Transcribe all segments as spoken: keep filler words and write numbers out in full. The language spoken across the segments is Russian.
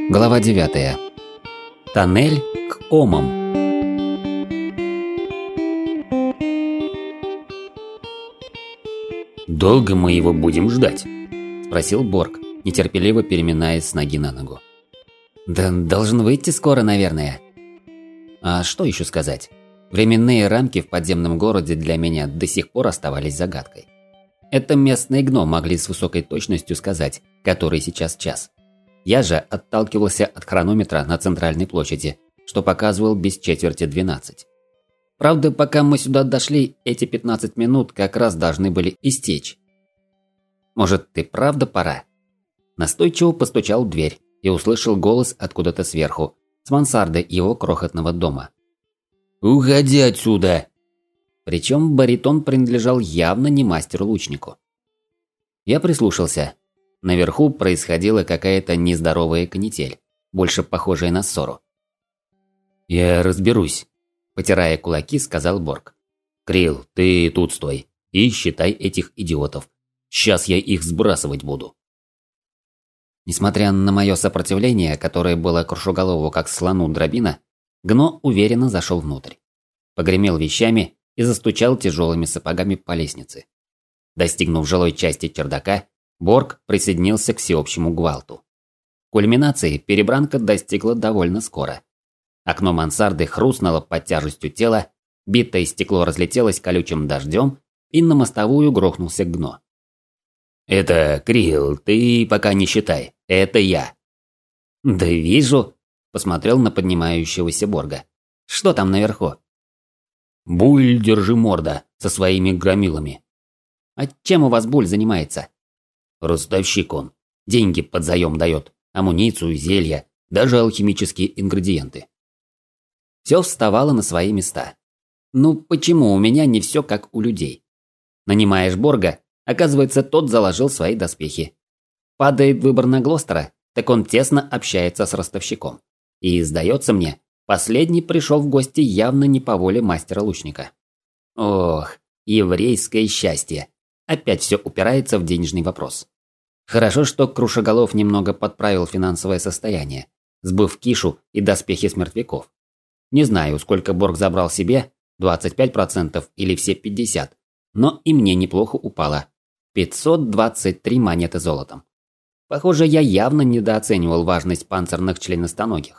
Глава девятая. Тоннель к Омам. «Долго мы его будем ждать?» – спросил Борг, нетерпеливо переминаясь с ноги на ногу. «Да должен выйти скоро, наверное». А что еще сказать? Временные рамки в подземном городе для меня до сих пор оставались загадкой. Это местные гном могли с высокой точностью сказать, который сейчас час. Я же отталкивался от хронометра на центральной площади, что показывал без четверти двенадцать. Правда, пока мы сюда дошли, эти пятнадцать минут как раз должны были истечь. Может, ты правда пора? Настойчиво постучал в дверь и услышал голос откуда-то сверху, с мансарды его крохотного дома. «Уходи отсюда!» Причем баритон принадлежал явно не мастеру-лучнику. Я прислушался. Наверху происходила какая-то нездоровая канитель, больше похожая на ссору. «Я разберусь», – потирая кулаки, сказал Борг. «Крил, ты тут стой и считай этих идиотов. Сейчас я их сбрасывать буду». Несмотря на мое сопротивление, которое было крушоголову как слону дробина, Гно уверенно зашел внутрь. Погремел вещами и застучал тяжелыми сапогами по лестнице. Достигнув жилой части чердака, Борг присоединился к всеобщему гвалту. Кульминации перебранка достигла довольно скоро. Окно мансарды хрустнуло под тяжестью тела, битое стекло разлетелось колючим дождем, и на мостовую грохнулся Гно. «Это, Крил, ты пока не считай, это я». «Да вижу», – посмотрел на поднимающегося Борга. «Что там наверху?» «Буль, держи морда, со своими громилами». «А чем у вас Буль занимается?» «Ростовщик он. Деньги под заем дает, амуницию, зелья, даже алхимические ингредиенты». Все вставало на свои места. Ну почему у меня не все как у людей? Нанимаешь Борга, оказывается, тот заложил свои доспехи. Падает выбор на Глостера, так он тесно общается с ростовщиком. И, сдается мне, последний пришел в гости явно не по воле мастера-лучника. Ох, еврейское счастье. Опять все упирается в денежный вопрос. Хорошо, что Крушоголов немного подправил финансовое состояние, сбыв кишу и доспехи с мертвяков. Не знаю, сколько Борг забрал себе, двадцать пять процентов или все пятьдесят процентов, но и мне неплохо упало. пятьсот двадцать три монеты золотом. Похоже, я явно недооценивал важность панцирных членистоногих.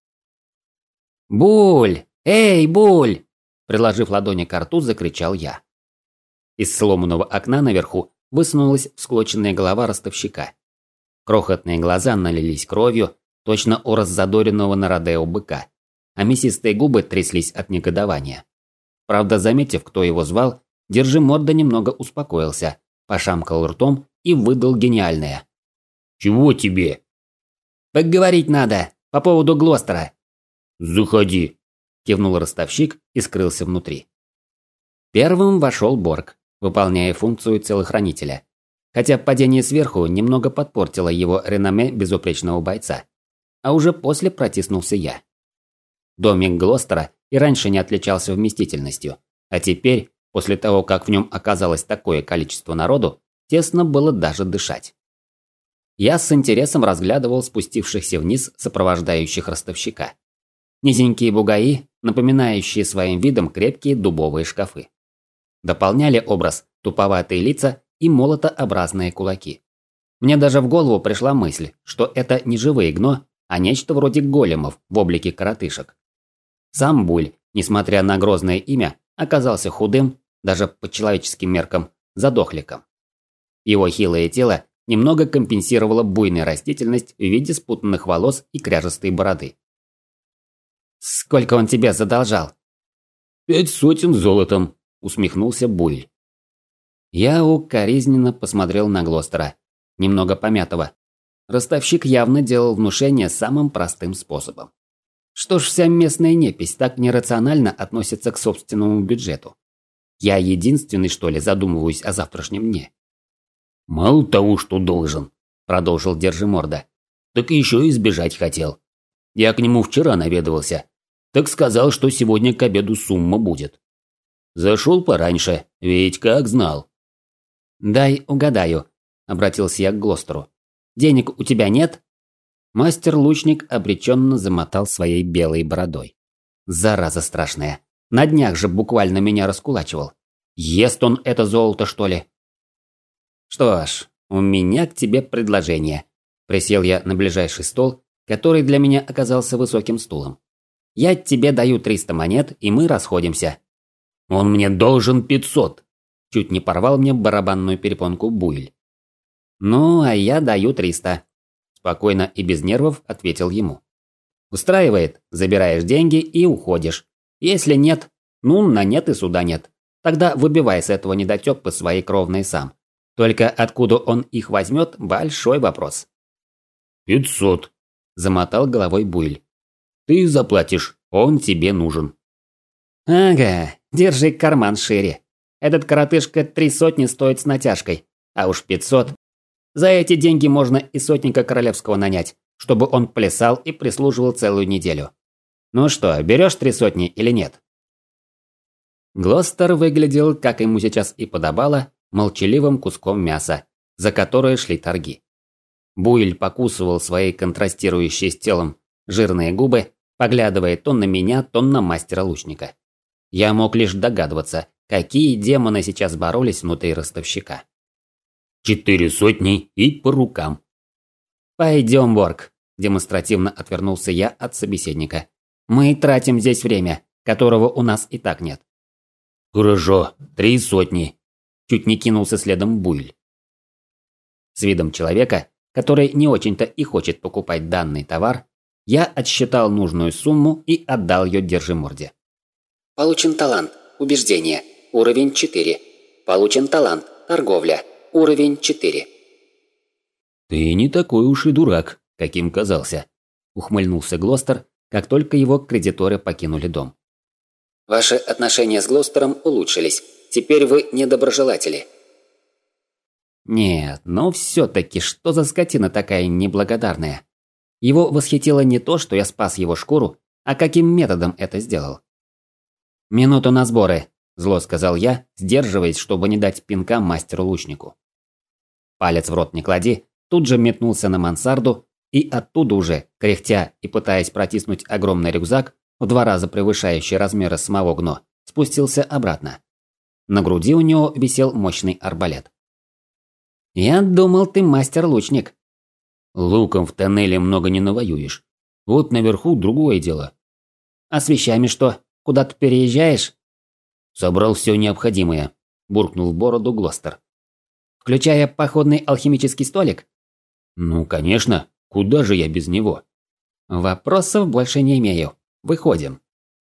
«Буль! Эй, Буль!» Приложив ладони к рту, закричал я. Из сломанного окна наверху высунулась всклоченная голова ростовщика. Крохотные глаза налились кровью, точно у раззадоренного на родео быка, а мясистые губы тряслись от негодования. Правда, заметив, кто его звал, Держиморда немного успокоился, пошамкал ртом и выдал гениальное. «Чего тебе?» «Поговорить надо, по поводу Глостера». «Заходи», – кивнул ростовщик и скрылся внутри. Первым вошел Борг, выполняя функцию телохранителя. Хотя падение сверху немного подпортило его реноме безупречного бойца. А уже после протиснулся я. Домик Глостера и раньше не отличался вместительностью, а теперь, после того, как в нем оказалось такое количество народу, тесно было даже дышать. Я с интересом разглядывал спустившихся вниз сопровождающих ростовщика. Низенькие бугаи, напоминающие своим видом крепкие дубовые шкафы. Дополняли образ туповатые лица и молотообразные кулаки. Мне даже в голову пришла мысль, что это не живые гно, а нечто вроде големов в облике коротышек. Сам Буль, несмотря на грозное имя, оказался худым, даже по человеческим меркам, задохликом. Его хилое тело немного компенсировало буйная растительность в виде спутанных волос и кряжестой бороды. «Сколько он тебе задолжал?» «Пять сотен золотом», – усмехнулся Буль. Я укоризненно посмотрел на Глостера, немного помятого. Ростовщик явно делал внушение самым простым способом. Что ж вся местная непись так нерационально относится к собственному бюджету? Я единственный, что ли, задумываюсь о завтрашнем дне? «Мало того, что должен», – продолжил Держиморда, – «так еще и сбежать хотел. Я к нему вчера наведывался, так сказал, что сегодня к обеду сумма будет. Зашел пораньше, ведь как знал». «Дай угадаю», – обратился я к Глостеру. «Денег у тебя нет?» Мастер-лучник обреченно замотал своей белой бородой. Зараза страшная. На днях же буквально меня раскулачивал. Ест он это золото, что ли? Что ж, у меня к тебе предложение. Присел я на ближайший стол, который для меня оказался высоким стулом. Я тебе даю триста монет, и мы расходимся. Он мне должен пятьсот. Чуть не порвал мне барабанную перепонку Буйль. Ну, а я даю триста. Спокойно и без нервов ответил ему. Устраивает, забираешь деньги и уходишь. Если нет, ну, на нет и суда нет. Тогда выбивай с этого недотёпа свои кровные сам. Только откуда он их возьмет – большой вопрос. «Пятьсот», – замотал головой Буйль. «Ты заплатишь, он тебе нужен». «Ага, держи карман шире. Этот коротышка три сотни стоит с натяжкой, а уж пятьсот. За эти деньги можно и сотника королевского нанять, чтобы он плясал и прислуживал целую неделю. Ну что, берешь три сотни или нет?» Глостер выглядел, как ему сейчас и подобало, молчаливым куском мяса, за которое шли торги. Буйль покусывал свои контрастирующие с телом жирные губы, поглядывая то на меня, то на мастера-лучника. Я мог лишь догадываться, какие демоны сейчас боролись внутри ростовщика. «Четыре сотни и по рукам». «Пойдем, Борг», – демонстративно отвернулся я от собеседника. «Мы тратим здесь время, которого у нас и так нет». «Хорошо, три сотни», – чуть не кинулся следом Буйль. С видом человека, который не очень-то и хочет покупать данный товар, я отсчитал нужную сумму и отдал ее Держиморде. Получен талант, убеждение, уровень четыре. Получен талант, торговля, уровень четыре. «Ты не такой уж и дурак, каким казался», – ухмыльнулся Глостер, как только его кредиторы покинули дом. «Ваши отношения с Глостером улучшились. Теперь вы недоброжелатели». Нет, но все-таки что за скотина такая неблагодарная? Его восхитило не то, что я спас его шкуру, а каким методом это сделал. «Минуту на сборы», – зло сказал я, сдерживаясь, чтобы не дать пинка мастеру-лучнику. Палец в рот не клади, тут же метнулся на мансарду, и оттуда уже, кряхтя и пытаясь протиснуть огромный рюкзак, в два раза превышающий размеры самого Гно, спустился обратно. На груди у него висел мощный арбалет. «Я думал, ты мастер-лучник». «Луком в тоннеле много не навоюешь. Вот наверху другое дело». «А с вещами что? Куда-то переезжаешь?» «Собрал все необходимое», – буркнул в бороду Глостер. «Включая походный алхимический столик?» «Ну, конечно. Куда же я без него?» «Вопросов больше не имею. Выходим».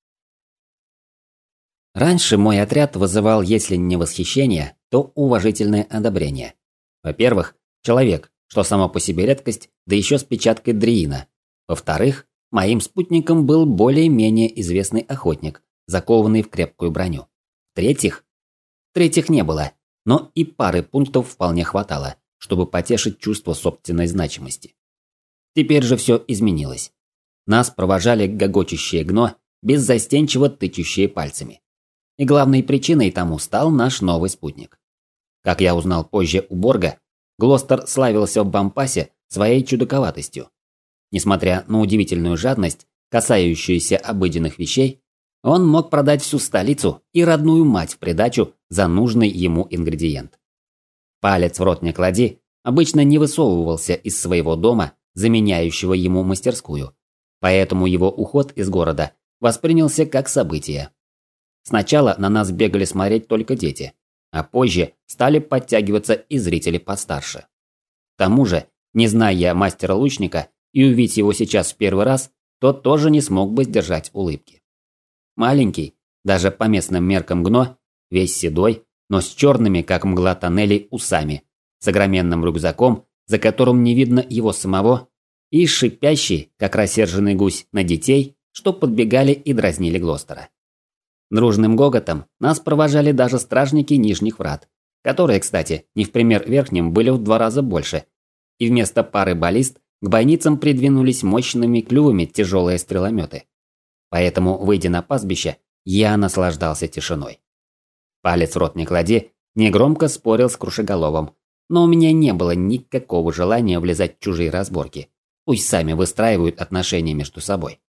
Раньше мой отряд вызывал, если не восхищение, то уважительное одобрение. Во-первых, человек, что само по себе редкость, да еще с печаткой Дриина. Во-вторых, моим спутником был более-менее известный охотник, закованный в крепкую броню. В-третьих, в-третьих не было, но и пары пунктов вполне хватало, чтобы потешить чувство собственной значимости. Теперь же все изменилось. Нас провожали гогочущие Гно, беззастенчиво тычущие пальцами. И главной причиной тому стал наш новый спутник. Как я узнал позже у Борга, Глостер славился в Бампасе своей чудаковатостью. Несмотря на удивительную жадность, касающуюся обыденных вещей, он мог продать всю столицу и родную мать в придачу за нужный ему ингредиент. Палец в рот не клади обычно не высовывался из своего дома, заменяющего ему мастерскую, поэтому его уход из города воспринялся как событие. Сначала на нас бегали смотреть только дети, а позже стали подтягиваться и зрители постарше. К тому же, не зная я мастера-лучника и увидеть его сейчас в первый раз, тот тоже не смог бы сдержать улыбки. Маленький, даже по местным меркам Гно, весь седой, но с черными, как мгла тоннелей, усами, с огроменным рюкзаком, за которым не видно его самого, и шипящий, как рассерженный гусь, на детей, что подбегали и дразнили Глостера. Дружным гоготом нас провожали даже стражники нижних врат, которые, кстати, не в пример верхним, были в два раза больше, и вместо пары баллист к бойницам придвинулись мощными клювами тяжелые стрелометы. Поэтому, выйдя на пастбище, я наслаждался тишиной. Палец в рот не клади, негромко спорил с крушеголовым, но у меня не было никакого желания влезать в чужие разборки, Пусть сами выстраивают отношения между собой.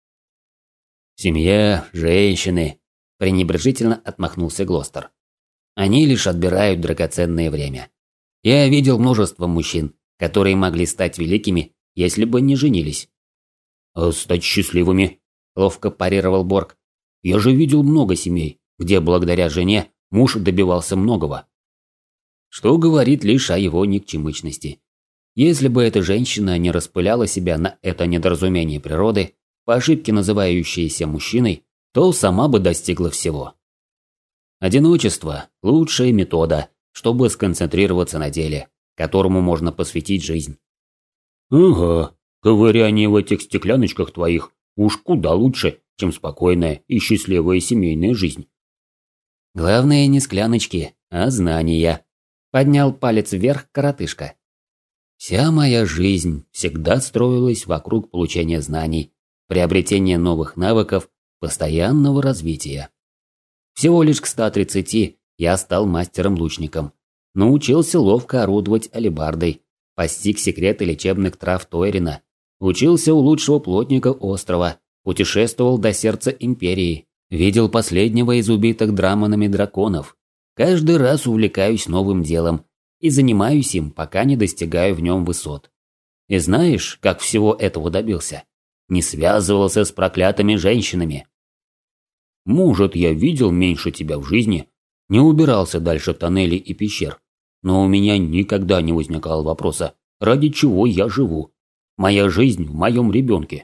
Семья, женщины, пренебрежительно отмахнулся Глостер. Они лишь отбирают драгоценное время. Я видел множество мужчин, которые могли стать великими, если бы не женились. А стать счастливыми, ловко парировал Борг. Я же видел много семей, где благодаря жене муж добивался многого. Что говорит лишь о его никчемычности. Если бы эта женщина не распыляла себя на это недоразумение природы, по ошибке называющееся мужчиной, то сама бы достигла всего. Одиночество – лучшая метода, чтобы сконцентрироваться на деле, которому можно посвятить жизнь. Ага, ковыряние в этих стекляночках твоих уж куда лучше, чем спокойная и счастливая семейная жизнь. Главное не скляночки, а знания. Поднял палец вверх коротышка. Вся моя жизнь всегда строилась вокруг получения знаний, приобретения новых навыков, постоянного развития. Всего лишь к ста тридцати я стал мастером-лучником, научился ловко орудовать алебардой, постиг секреты лечебных трав Тойрина, учился у лучшего плотника острова, путешествовал до сердца империи, видел последнего из убитых драманами драконов. Каждый раз увлекаюсь новым делом и занимаюсь им, пока не достигаю в нем высот. И знаешь, как всего этого добился? Не связывался с проклятыми женщинами. Может, я видел меньше тебя в жизни, не убирался дальше тоннелей и пещер, но у меня никогда не возникало вопроса, ради чего я живу. Моя жизнь в моем ребенке.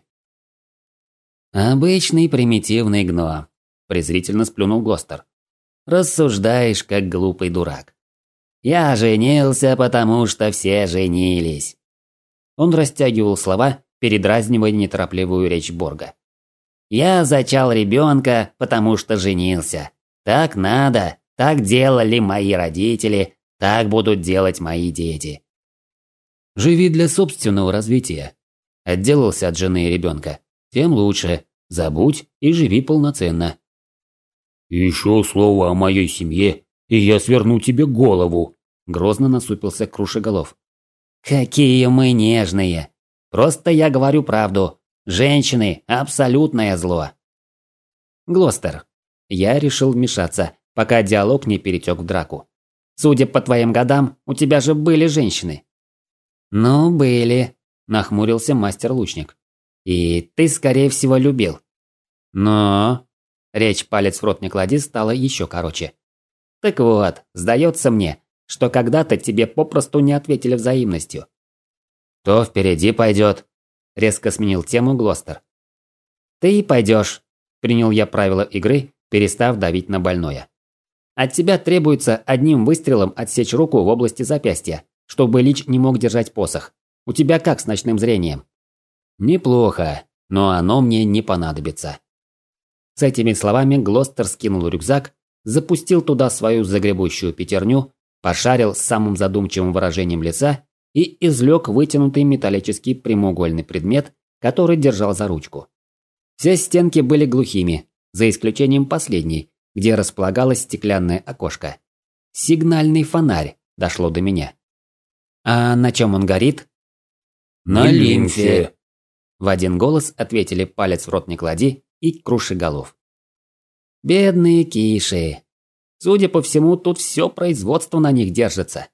Обычный примитивный гно, презрительно сплюнул Глостер. Рассуждаешь, как глупый дурак. Я женился, потому что все женились. Он растягивал слова, передразнивая неторопливую речь Борга. Я зачал ребенка, потому что женился. Так надо, так делали мои родители, так будут делать мои дети. Живи для собственного развития. Отделался от жены и ребенка. Тем лучше. Забудь и живи полноценно. Еще слово о моей семье, и я сверну тебе голову. Грозно насупился Крушеголов. Какие мы нежные. Просто я говорю правду. Женщины – абсолютное зло. Глостер, я решил вмешаться, пока диалог не перетек в драку. Судя по твоим годам, у тебя же были женщины. Ну, были, нахмурился мастер-лучник. И ты, скорее всего, любил. Но... Речь палец в рот не клади стала еще короче. Так вот, сдается мне, что когда-то тебе попросту не ответили взаимностью. То впереди пойдет. Резко сменил тему Глостер. Ты и пойдешь, принял я правила игры, перестав давить на больное. От тебя требуется одним выстрелом отсечь руку в области запястья, чтобы Лич не мог держать посох. У тебя как с ночным зрением? Неплохо, но оно мне не понадобится. С этими словами Глостер скинул рюкзак, запустил туда свою загребущую пятерню, пошарил с самым задумчивым выражением лица и извлек вытянутый металлический прямоугольный предмет, который держал за ручку. Все стенки были глухими, за исключением последней, где располагалось стеклянное окошко. Сигнальный фонарь, дошло до меня. А на чем он горит? На лимфе. В один голос ответили палец в рот не клади и Крушеголов. Бедные киши. Судя по всему, тут все производство на них держится.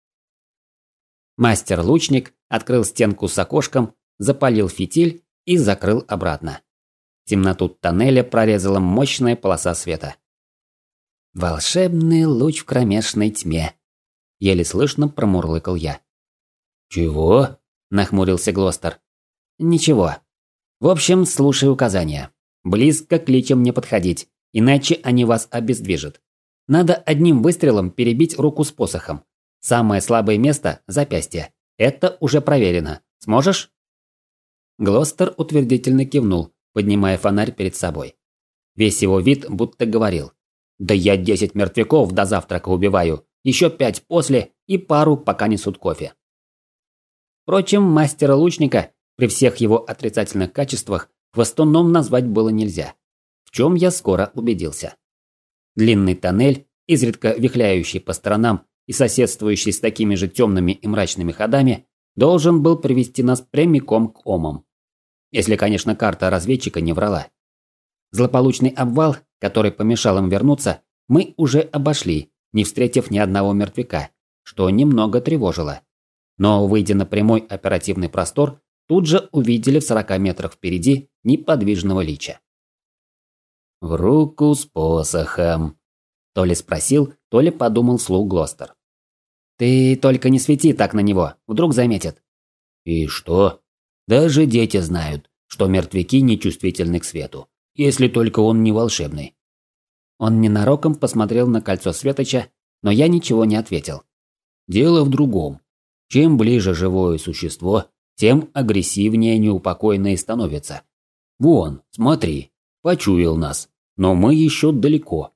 Мастер-лучник открыл стенку с окошком, запалил фитиль и закрыл обратно. Темноту тоннеля прорезала мощная полоса света. «Волшебный луч в кромешной тьме», – еле слышно промурлыкал я. «Чего?» – нахмурился Глостер. «Ничего. В общем, слушай указания. Близко к личам не подходить, иначе они вас обездвижат. Надо одним выстрелом перебить руку с посохом. Самое слабое место – запястье. Это уже проверено. Сможешь?» Глостер утвердительно кивнул, поднимая фонарь перед собой. Весь его вид будто говорил: «Да я десять мертвяков до завтрака убиваю, еще пять после и пару, пока несут кофе». Впрочем, мастера-лучника при всех его отрицательных качествах хвостуном назвать было нельзя, в чем я скоро убедился. Длинный тоннель, изредка вихляющий по сторонам и соседствующий с такими же темными и мрачными ходами, должен был привести нас прямиком к Омам. Если, конечно, карта разведчика не врала. Злополучный обвал, который помешал им вернуться, мы уже обошли, не встретив ни одного мертвяка, что немного тревожило. Но, выйдя на прямой оперативный простор, тут же увидели в сорока метрах впереди неподвижного лича. «В руку с посохом», – то ли спросил, то ли подумал вслух Глостер. «Ты только не свети так на него, вдруг заметят». «И что? Даже дети знают, что мертвяки нечувствительны к свету, если только он не волшебный». Он ненароком посмотрел на кольцо светоча, но я ничего не ответил. «Дело в другом. Чем ближе живое существо, тем агрессивнее неупокоенные становятся. Вон, смотри, почуял нас, но мы еще далеко».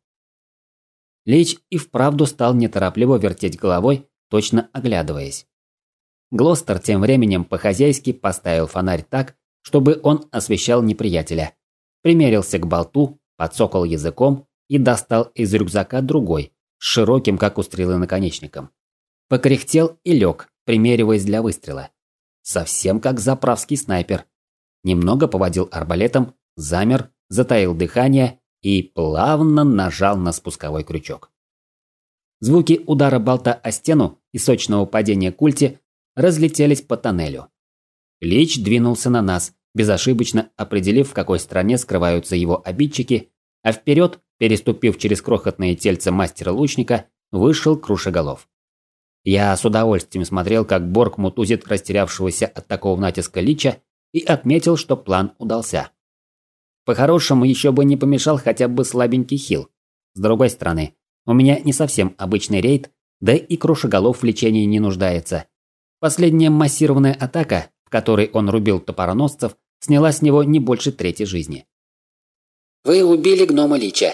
Лич и вправду стал неторопливо вертеть головой, точно оглядываясь. Глостер тем временем по-хозяйски поставил фонарь так, чтобы он освещал неприятеля. Примерился к болту, подсокал языком и достал из рюкзака другой, с широким, как у стрелы, наконечником. Покряхтел и лег, примериваясь для выстрела. Совсем как заправский снайпер. Немного поводил арбалетом, замер, затаил дыхание и плавно нажал на спусковой крючок. Звуки удара болта о стену и сочного падения культи разлетелись по тоннелю. Лич двинулся на нас, безошибочно определив, в какой стороне скрываются его обидчики, а вперед, переступив через крохотное тельце мастера-лучника, вышел Крушеголов. Я с удовольствием смотрел, как Борг мутузит растерявшегося от такого натиска Лича и отметил, что план удался. По-хорошему, еще бы не помешал хотя бы слабенький хил. С другой стороны, у меня не совсем обычный рейд, да и Крушеголов в лечении не нуждается. Последняя массированная атака, в которой он рубил топороносцев, сняла с него не больше трети жизни. Вы убили гнома Лича.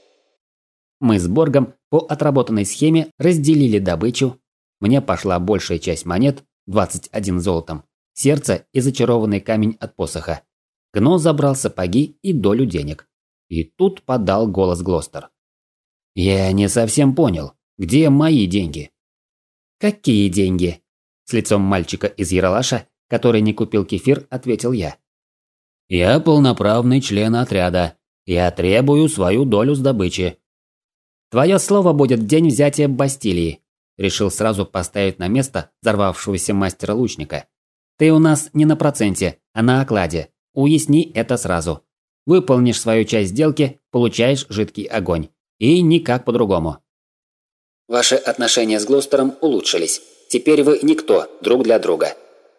Мы с Боргом по отработанной схеме разделили добычу. Мне пошла большая часть монет, двадцать один золотом, сердце и зачарованный камень от посоха. Гно забрал сапоги и долю денег. И тут подал голос Глостер. «Я не совсем понял, где мои деньги?» «Какие деньги?» С лицом мальчика из Яралаша, который не купил кефир, ответил я. «Я полноправный член отряда. Я требую свою долю с добычи». «Твое слово будет в день взятия Бастилии», – решил сразу поставить на место взорвавшегося мастера-лучника. «Ты у нас не на проценте, а на окладе. Уясни это сразу. Выполнишь свою часть сделки, получаешь жидкий огонь. И никак по-другому». Ваши отношения с Глостером улучшились. Теперь вы никто друг для друга.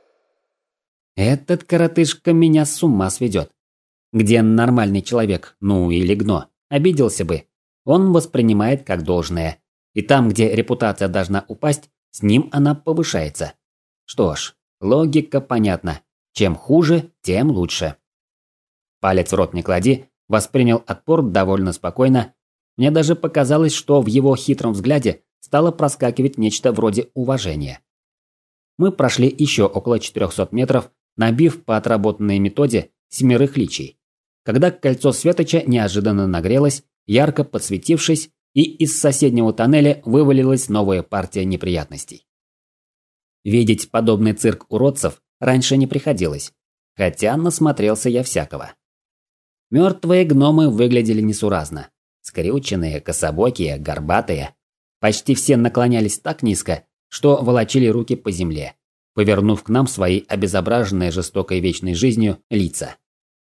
Этот коротышка меня с ума сведет. Где нормальный человек, ну или гно, обиделся бы. Он воспринимает как должное. И там, где репутация должна упасть, с ним она повышается. Что ж, логика понятна. Чем хуже, тем лучше. Палец в рот не клади, воспринял отпор довольно спокойно. Мне даже показалось, что в его хитром взгляде стало проскакивать нечто вроде уважения. Мы прошли еще около четырехсот метров, набив по отработанной методе семерых личей. Когда кольцо светоча неожиданно нагрелось, ярко подсветившись, и из соседнего тоннеля вывалилась новая партия неприятностей. Видеть подобный цирк уродцев раньше не приходилось, хотя насмотрелся я всякого. Мертвые гномы выглядели несуразно. Скрюченные, кособокие, горбатые. Почти все наклонялись так низко, что волочили руки по земле, повернув к нам свои обезображенные жестокой вечной жизнью лица.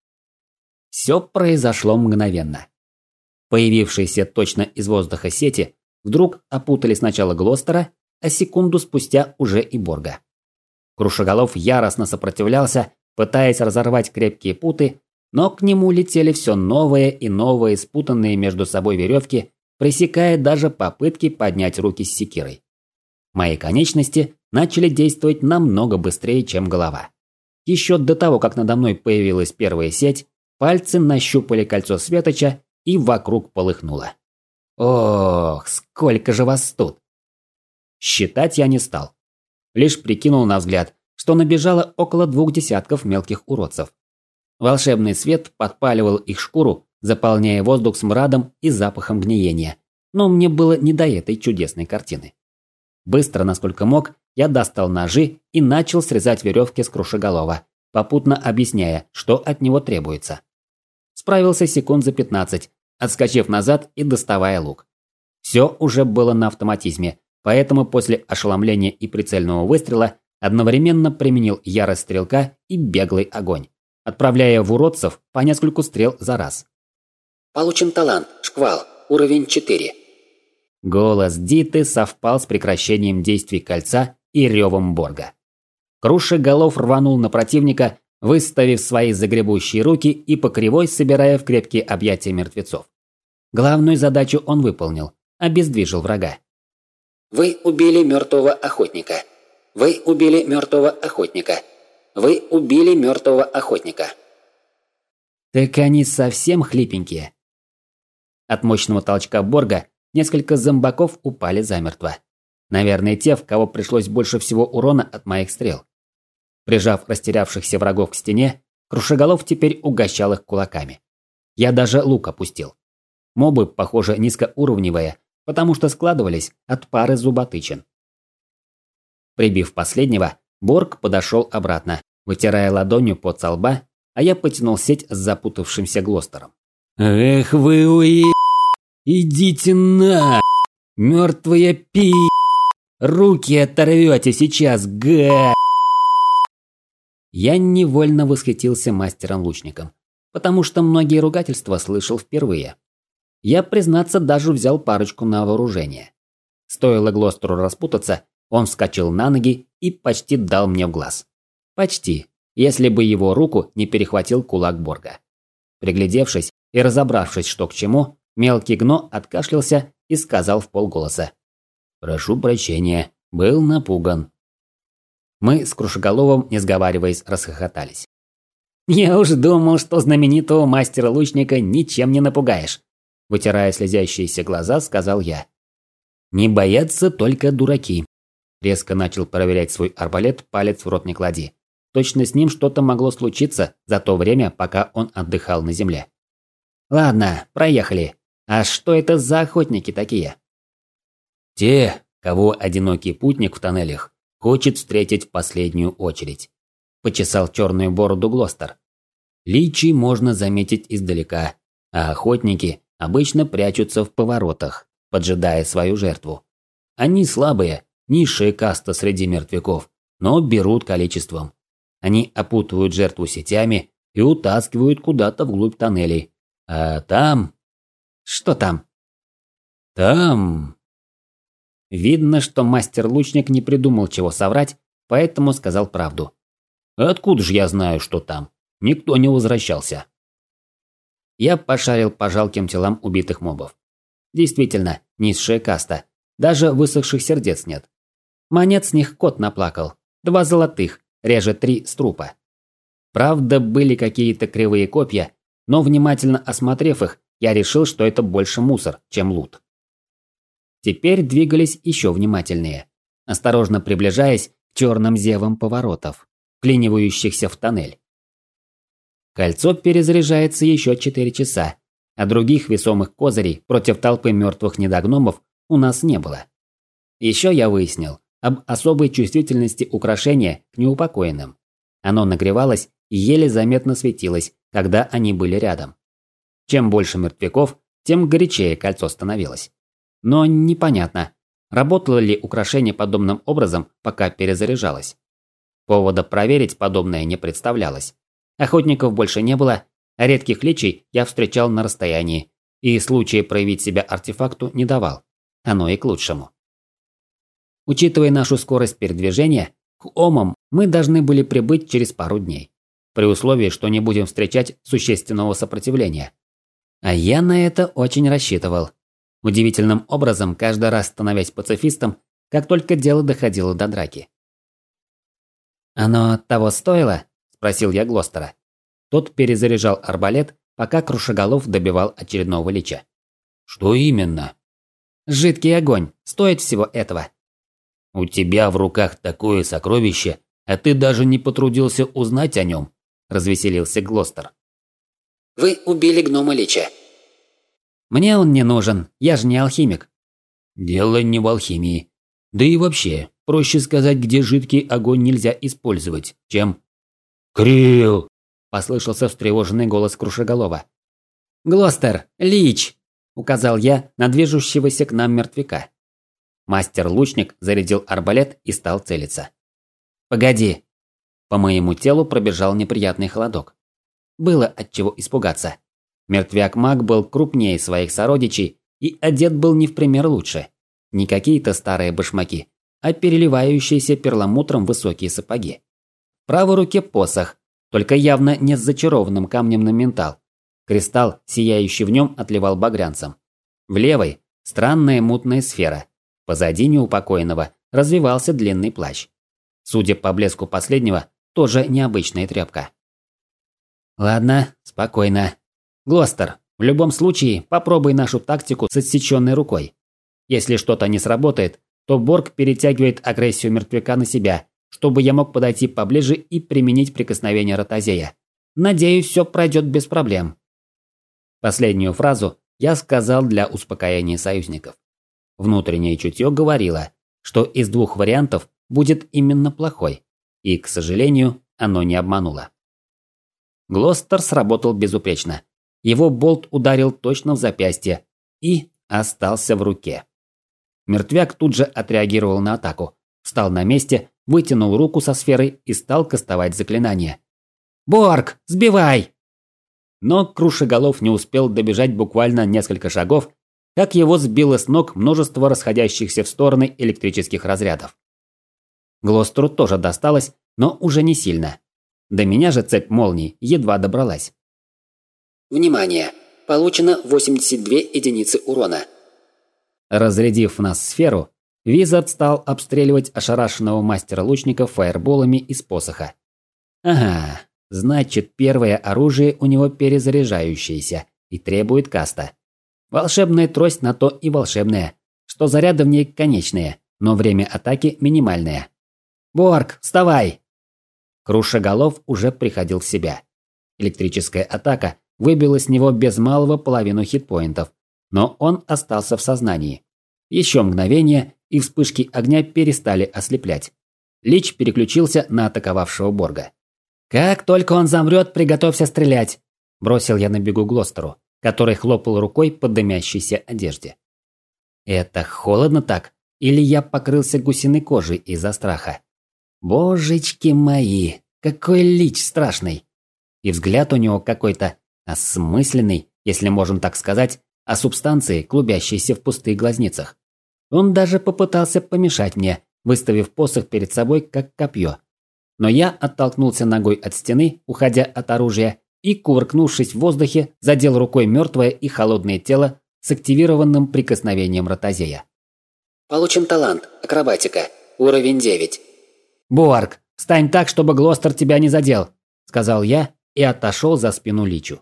Все произошло мгновенно. Появившиеся точно из воздуха сети вдруг опутали сначала Глостера, а секунду спустя уже и Борга. Крушеголов яростно сопротивлялся, пытаясь разорвать крепкие путы, но к нему летели все новые и новые спутанные между собой веревки, пресекая даже попытки поднять руки с секирой. Мои конечности начали действовать намного быстрее, чем голова. Еще до того, как надо мной появилась первая сеть, пальцы нащупали кольцо светоча, и вокруг полыхнуло. Ох, сколько же вас тут! Считать я не стал. Лишь прикинул на взгляд, что набежало около двух десятков мелких уродцев. Волшебный свет подпаливал их шкуру, заполняя воздух смрадом и запахом гниения. Но мне было не до этой чудесной картины. Быстро, насколько мог, я достал ножи и начал срезать веревки с крушеголова, попутно объясняя, что от него требуется. Справился секунд за пятнадцать, отскочив назад и доставая лук. Все уже было на автоматизме, поэтому после ошеломления и прицельного выстрела одновременно применил ярость стрелка и беглый огонь, отправляя в уродцев по нескольку стрел за раз. Получен талант. Шквал. Уровень четыре. Голос Диты совпал с прекращением действий кольца и ревом Борга. Крушеголов рванул на противника, выставив свои загребущие руки и по кривой собирая в крепкие объятия мертвецов. Главную задачу он выполнил – обездвижил врага. Вы убили мертвого охотника. Вы убили мертвого охотника. Вы убили мертвого охотника. Так они совсем хлипенькие. От мощного толчка Борга несколько зомбаков упали замертво. Наверное, те, в кого пришлось больше всего урона от моих стрел. Прижав растерявшихся врагов к стене, Крушеголов теперь угощал их кулаками. Я даже лук опустил. Мобы, похоже, низкоуровневые, потому что складывались от пары зуботычин. Прибив последнего, Борг подошел обратно, вытирая ладонью пот со лба, а я потянул сеть с запутавшимся Глостером. «Эх вы уе... Идите на... Мертвая пи... Руки оторвете сейчас, га...» Я невольно восхитился мастером-лучником, потому что многие ругательства слышал впервые. Я, признаться, даже взял парочку на вооружение. Стоило Глостеру распутаться, он вскочил на ноги и почти дал мне в глаз. Почти, если бы его руку не перехватил кулак Борга. Приглядевшись и разобравшись, что к чему, мелкий гно откашлялся и сказал вполголоса: «Прошу прощения, был напуган». Мы с Крушеголовым, не сговариваясь, расхохотались. «Я уж думал, что знаменитого мастера-лучника ничем не напугаешь», вытирая слезящиеся глаза, сказал я. «Не боятся только дураки». Резко начал проверять свой арбалет, палец в рот не клади. Точно с ним что-то могло случиться за то время, пока он отдыхал на земле. «Ладно, проехали. А что это за охотники такие?» «Те, кого одинокий путник в тоннелях хочет встретить в последнюю очередь», – почесал черную бороду Глостер. «Личий можно заметить издалека, а охотники обычно прячутся в поворотах, поджидая свою жертву. Они слабые, низшая каста среди мертвяков, но берут количеством. Они опутывают жертву сетями и утаскивают куда-то вглубь тоннелей. А там...» «Что там?» «Там...» Видно, что мастер-лучник не придумал, чего соврать, поэтому сказал правду. «Откуда же я знаю, что там? Никто не возвращался». Я пошарил по жалким телам убитых мобов. Действительно, низшая каста. Даже высохших сердец нет. Монет с них кот наплакал. Два золотых, реже три с трупа. Правда, были какие-то кривые копья, но внимательно осмотрев их, я решил, что это больше мусор, чем лут. Теперь двигались еще внимательнее, осторожно приближаясь к черным зевам поворотов, вклинивающихся в тоннель. Кольцо перезаряжается еще четыре часа, а других весомых козырей против толпы мертвых недогномов у нас не было. Еще я выяснил об особой чувствительности украшения к неупокоенным. Оно нагревалось и еле заметно светилось, когда они были рядом. Чем больше мертвяков, тем горячее кольцо становилось. Но непонятно, работало ли украшение подобным образом, пока перезаряжалось. Повода проверить подобное не представлялось. Охотников больше не было, а редких личий я встречал на расстоянии, и случая проявить себя артефакту не давал. Оно и к лучшему. Учитывая нашу скорость передвижения, к Омам мы должны были прибыть через пару дней, при условии, что не будем встречать существенного сопротивления. А я на это очень рассчитывал. Удивительным образом, каждый раз становясь пацифистом, как только дело доходило до драки. «Оно того стоило?» – спросил я Глостера. Тот перезаряжал арбалет, пока Крушеголов добивал очередного лича. «Что именно?» «Жидкий огонь. Стоит всего этого». «У тебя в руках такое сокровище, а ты даже не потрудился узнать о нем», – развеселился Глостер. Вы убили гнома лича. «Мне он не нужен, я же не алхимик». «Дело не в алхимии. Да и вообще, проще сказать, где жидкий огонь нельзя использовать, чем... «Крил!» – послышался встревоженный голос Крушеголова. «Глостер! Лич!» – указал я на движущегося к нам мертвяка. Мастер-лучник зарядил арбалет и стал целиться. «Погоди!» По моему телу пробежал неприятный холодок. Было от чего испугаться. Мертвяк-маг был крупнее своих сородичей и одет был не в пример лучше. Не какие-то старые башмаки, а переливающиеся перламутром высокие сапоги. В правой руке посох, только явно не с зачарованным камнем на ментал. Кристалл, сияющий в нем, отливал багрянцем. В левой – странная мутная сфера. Позади неупокоенного развивался длинный плащ. Судя по блеску последнего, тоже необычная тряпка. Ладно, спокойно. Глостер, в любом случае, попробуй нашу тактику с отсеченной рукой. Если что-то не сработает, то Борг перетягивает агрессию мертвяка на себя, чтобы я мог подойти поближе и применить прикосновение Ротозея. Надеюсь, все пройдет без проблем. Последнюю фразу я сказал для успокоения союзников. Внутреннее чутье говорило, что из двух вариантов будет именно плохой, и, к сожалению, оно не обмануло. Глостер сработал безупречно. Его болт ударил точно в запястье и остался в руке. Мертвяк тут же отреагировал на атаку, встал на месте, вытянул руку со сферой и стал кастовать заклинание. «Борг, сбивай!» Но Крушеголов не успел добежать буквально несколько шагов, как его сбило с ног множество расходящихся в стороны электрических разрядов. Глостеру тоже досталось, но уже не сильно. До меня же цепь молний едва добралась. Внимание! Получено восемьдесят две единицы урона. Разрядив в нас сферу, Визард стал обстреливать ошарашенного мастера-лучника фаерболами из посоха. Ага, значит, первое оружие у него перезаряжающееся и требует каста. Волшебная трость на то и волшебная, что заряды в ней конечные, но время атаки минимальное. «Борг, вставай!» Крушеголов уже приходил в себя. Электрическая атака выбила с него без малого половину хитпоинтов, но он остался в сознании. Еще мгновение, и вспышки огня перестали ослеплять. Лич переключился на атаковавшего Борга. «Как только он замрет, приготовься стрелять!» – бросил я на бегу Глостеру, который хлопал рукой по дымящейся одежде. «Это холодно так? Или я покрылся гусиной кожей из-за страха? Божечки мои, какой Лич страшный! И взгляд у него какой-то осмысленный, если можно так сказать, о субстанции, клубящейся в пустых глазницах. Он даже попытался помешать мне, выставив посох перед собой как копье. Но я оттолкнулся ногой от стены, уходя от оружия, и, кувыркнувшись в воздухе, задел рукой мертвое и холодное тело с активированным прикосновением Ротозея. Получен талант. Акробатика. Уровень девять. «Борг, встань так, чтобы Глостер тебя не задел», – сказал я и отошел за спину Личу.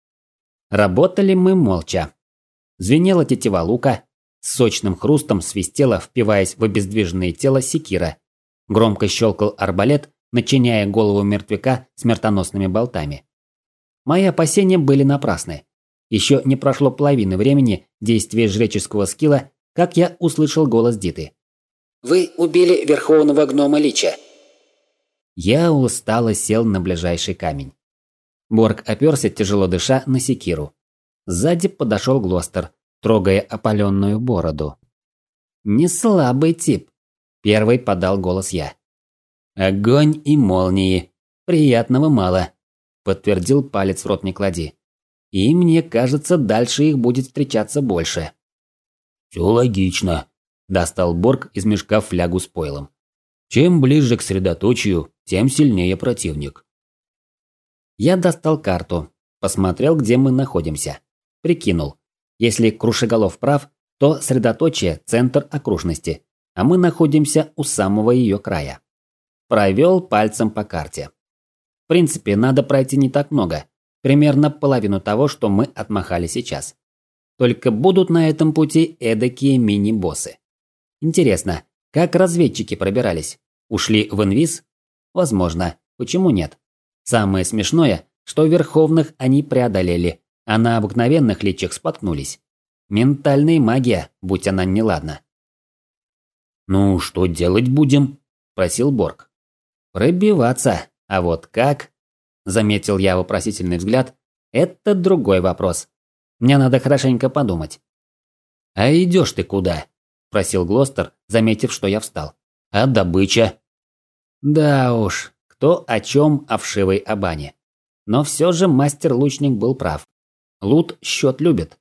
Работали мы молча. Звенела тетива лука, с сочным хрустом свистела, впиваясь в обездвиженное тело секира. Громко щелкал арбалет, начиняя голову мертвяка смертоносными болтами. Мои опасения были напрасны. Еще не прошло половины времени действия жреческого скилла, как я услышал голос Диты. Вы убили верховного гнома Лича. Я устало сел на ближайший камень. Борг оперся, тяжело дыша, на секиру. Сзади подошел Глостер, трогая опаленную бороду. «Не слабый тип», – первый подал голос я. «Огонь и молнии. Приятного мало», – подтвердил палец в рот не клади. «И мне кажется, дальше их будет встречаться больше». «Все логично», – достал Борг из мешка флягу с пойлом. «Чем ближе к средоточию, тем сильнее противник». Я достал карту, посмотрел, где мы находимся. Прикинул. Если Крушеголов прав, то средоточие – центр окружности, а мы находимся у самого ее края. Провел пальцем по карте. В принципе, надо пройти не так много. Примерно половину того, что мы отмахали сейчас. Только будут на этом пути эдакие мини-боссы. Интересно, как разведчики пробирались? Ушли в инвиз? Возможно. Почему нет? Самое смешное, что верховных они преодолели, а на обыкновенных личах споткнулись. Ментальная магия, будь она неладна. «Ну, что делать будем?» – просил Борг. «Пробиваться. А вот как?» – заметил я вопросительный взгляд. «Это другой вопрос. Мне надо хорошенько подумать». «А идешь ты куда?» – просил Глостер, заметив, что я встал. «А добыча?» Да уж, кто о чем о вшивой Абане. Но все же мастер-лучник был прав. Лут счет любит.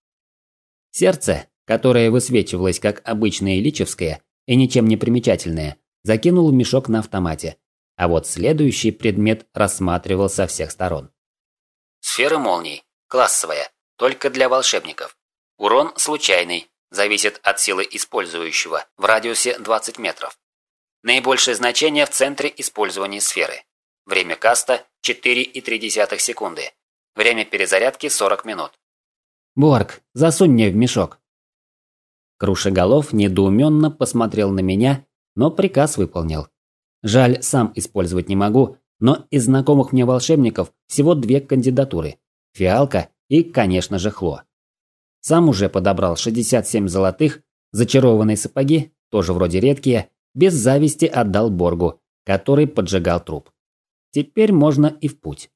Сердце, которое высвечивалось как обычное личевское и ничем не примечательное, закинул в мешок на автомате. А вот следующий предмет рассматривал со всех сторон. Сфера молний. Классовая. Только для волшебников. Урон случайный. Зависит от силы использующего. В радиусе двадцать метров. Наибольшее значение в центре использования сферы. Время каста – четыре и три десятых секунды. Время перезарядки – сорок минут. «Борг, засунь мне в мешок». Крушеголов недоуменно посмотрел на меня, но приказ выполнил. Жаль, сам использовать не могу, но из знакомых мне волшебников всего две кандидатуры – Фиалка и, конечно же, Хло. Сам уже подобрал шестьдесят семь золотых, зачарованные сапоги, тоже вроде редкие, без зависти отдал Боргу, который поджигал труп. Теперь можно и в путь.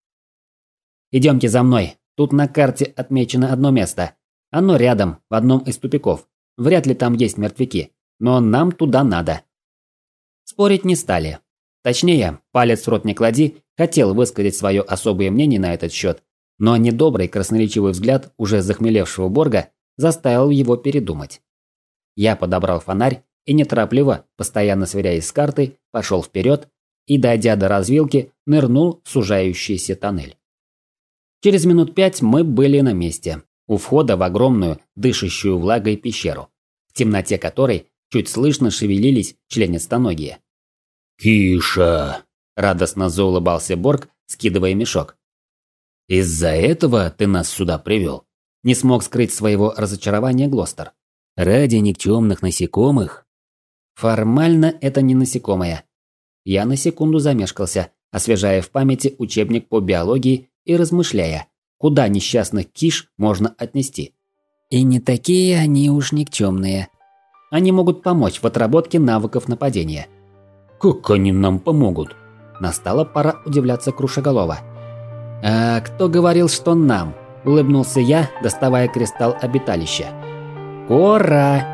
«Идемте за мной, тут на карте отмечено одно место. Оно рядом, в одном из тупиков. Вряд ли там есть мертвяки, но нам туда надо». Спорить не стали. Точнее, палец в рот не клади, хотел высказать свое особое мнение на этот счет, но недобрый красноречивый взгляд уже захмелевшего Борга заставил его передумать. Я подобрал фонарь и неторопливо, постоянно сверяясь с картой, пошел вперед и, дойдя до развилки, нырнул в сужающийся тоннель. Через минут пять мы были на месте, у входа в огромную, дышащую влагой пещеру, в темноте которой чуть слышно шевелились членистоногие. «Киша!» – радостно заулыбался Борг, скидывая мешок. «Из-за этого ты нас сюда привел?» Не смог скрыть своего разочарования Глостер. «Ради никчемных насекомых?» Формально это не насекомое. Я на секунду замешкался, освежая в памяти учебник по биологии и размышляя, куда несчастных киш можно отнести. И не такие они уж никчемные. Они могут помочь в отработке навыков нападения. «Как они нам помогут?» Настала пора удивляться Крушеголова. «А кто говорил, что нам?» – улыбнулся я, доставая кристалл обиталища. «Кора!»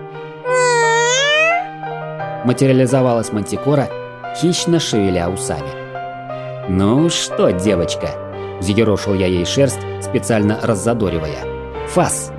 Материализовалась мантикора, хищно шевеля усами. «Ну что, девочка?» – взъерошил я ей шерсть, специально раззадоривая. «Фас!»